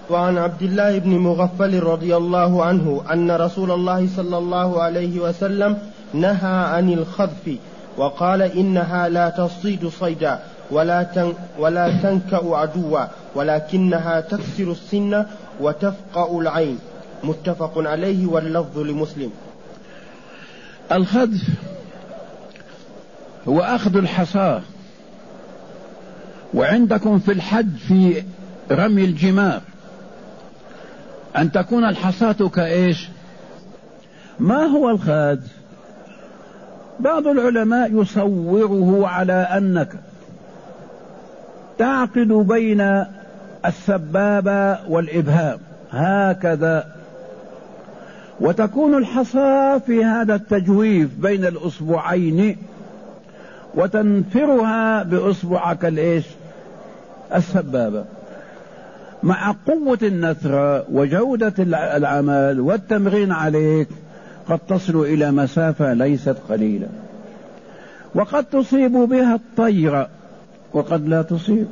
وعن عبد الله بن مغفل رضي الله عنه أن رسول الله صلى الله عليه وسلم نهى عن الخذف وقال إنها لا تصيد صيدا ولا تنكأ عدوا ولكنها تكسر السن وتفقأ العين. متفق عليه واللفظ لمسلم. الخذف هو أخذ الحصاة، وعندكم في الحج في رمي الجمار أن تكون الحصاة كإيش؟ ما هو الخذف؟ بعض العلماء يصوره على أنك تعقد بين السبابة والإبهام هكذا، وتكون الحصاة في هذا التجويف بين الأصبعين، وتنفرها بأصبعك الإيش؟ السبابة. مع قوة النثر وجودة العمل والتمرين عليك قد تصل إلى مسافة ليست قليلة، وقد تصيب بها الطير وقد لا تصيب.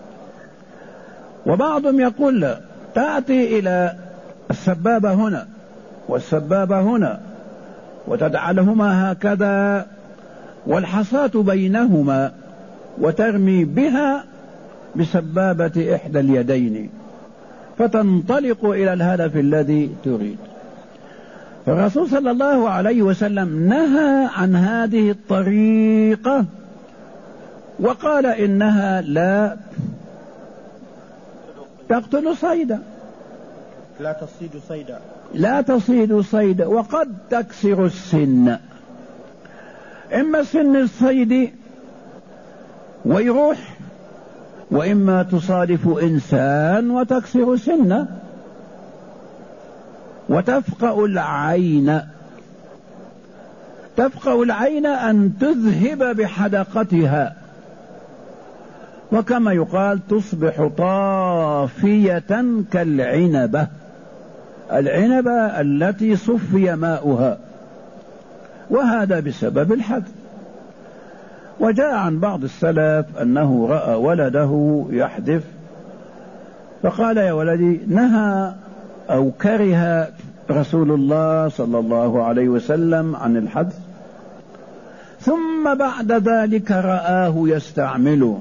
وبعضهم يقول لا، تأتي إلى السبابة هنا والسبابة هنا وتجعلهما هكذا والحصاة بينهما وترمي بها بسبابة إحدى اليدين فتنطلق إلى الهدف الذي تريد. فالرسول صلى الله عليه وسلم نهى عن هذه الطريقة وقال إنها لا تقتل صيدا، لا تصيد صيدا، وقد تكسر السن، إما سن الصيد ويروح، وإما تصادف إنسان وتكسر سنه. وتفقأ العين، تفقأ العين أن تذهب بحدقتها، وكما يقال تصبح طافية كالعنبة، العنبة التي صفي ماؤها، وهذا بسبب الحذف. وجاء عن بعض السلف أنه رأى ولده يحذف فقال يا ولدي نهى أو كره رسول الله صلى الله عليه وسلم عن الحذف، ثم بعد ذلك رآه يستعمله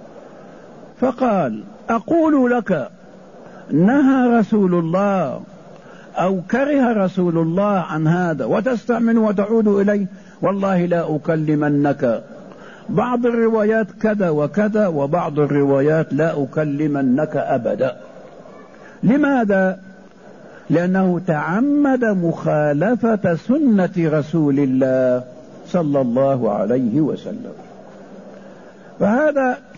فقال أقول لك نهى رسول الله أو كره رسول الله عن هذا وتستعمل وتعود إليه، والله لا أكلمنك. بعض الروايات كذا وكذا، وبعض الروايات لا أكلمنك أبدا. لماذا؟ لأنه تعمد مخالفة سنة رسول الله صلى الله عليه وسلم. فهذا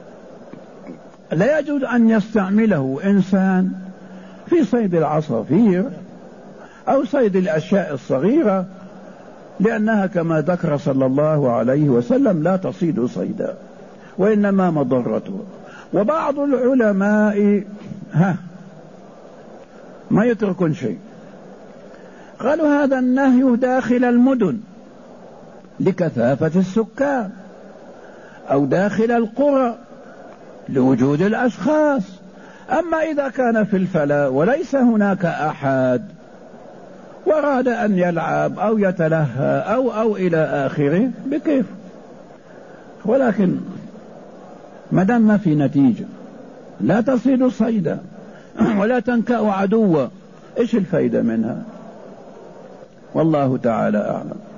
لا يجوز أن يستعمله إنسان في صيد العصافير أو صيد الأشياء الصغيرة، لأنها كما ذكر صلى الله عليه وسلم لا تصيد صيدا وإنما مضرته. وبعض العلماء ما يتركون شيء، قالوا هذا النهي داخل المدن لكثافة السكان، أو داخل القرى لوجود الأشخاص. أما إذا كان في الفلا وليس هناك أحد وأراد أن يلعب أو يتلهى أو إلى آخره بكيف، ولكن ما دام ما في نتيجة، لا تصيد صيدا ولا تنكأ عدوا، إيش الفائدة منها؟ والله تعالى أعلم.